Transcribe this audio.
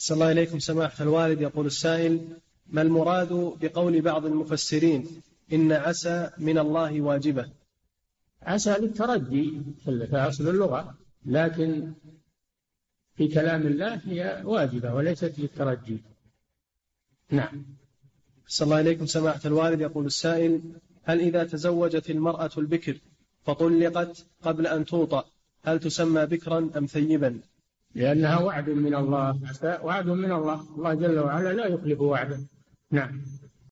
صلى الله إليكم سماحة الوالد. يقول السائل: ما المراد بقول بعض المفسرين إن عسى من الله واجبة؟ عسى للترجي في أصل اللغة، لكن في كلام الله هي واجبة وليست للترجي. نعم. صلى الله إليكم سماحة الوالد. يقول السائل: هل إذا تزوجت المرأة البكر فطلقت قبل أن توطأ هل تسمى بكرا أم ثيبا؟ لأنها وعد من الله، وعد من الله، الله جل وعلا لا يخلف وعده. نعم.